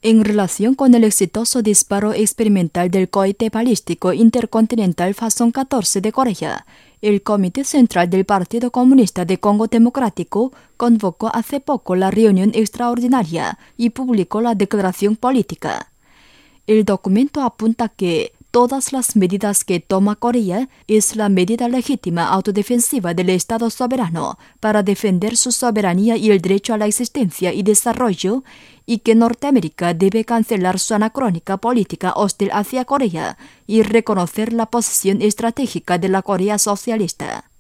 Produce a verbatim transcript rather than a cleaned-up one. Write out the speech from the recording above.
En relación con el exitoso disparo experimental del cohete balístico intercontinental Hwasong catorce de Corea, el Comité Central del Partido Comunista de Congo Democrático convocó hace poco la reunión extraordinaria y publicó la declaración política. El documento apunta que todas las medidas que toma Corea es la medida legítima autodefensiva del Estado soberano para defender su soberanía y el derecho a la existencia y desarrollo, y que Norteamérica debe cancelar su anacrónica política hostil hacia Corea y reconocer la posición estratégica de la Corea socialista.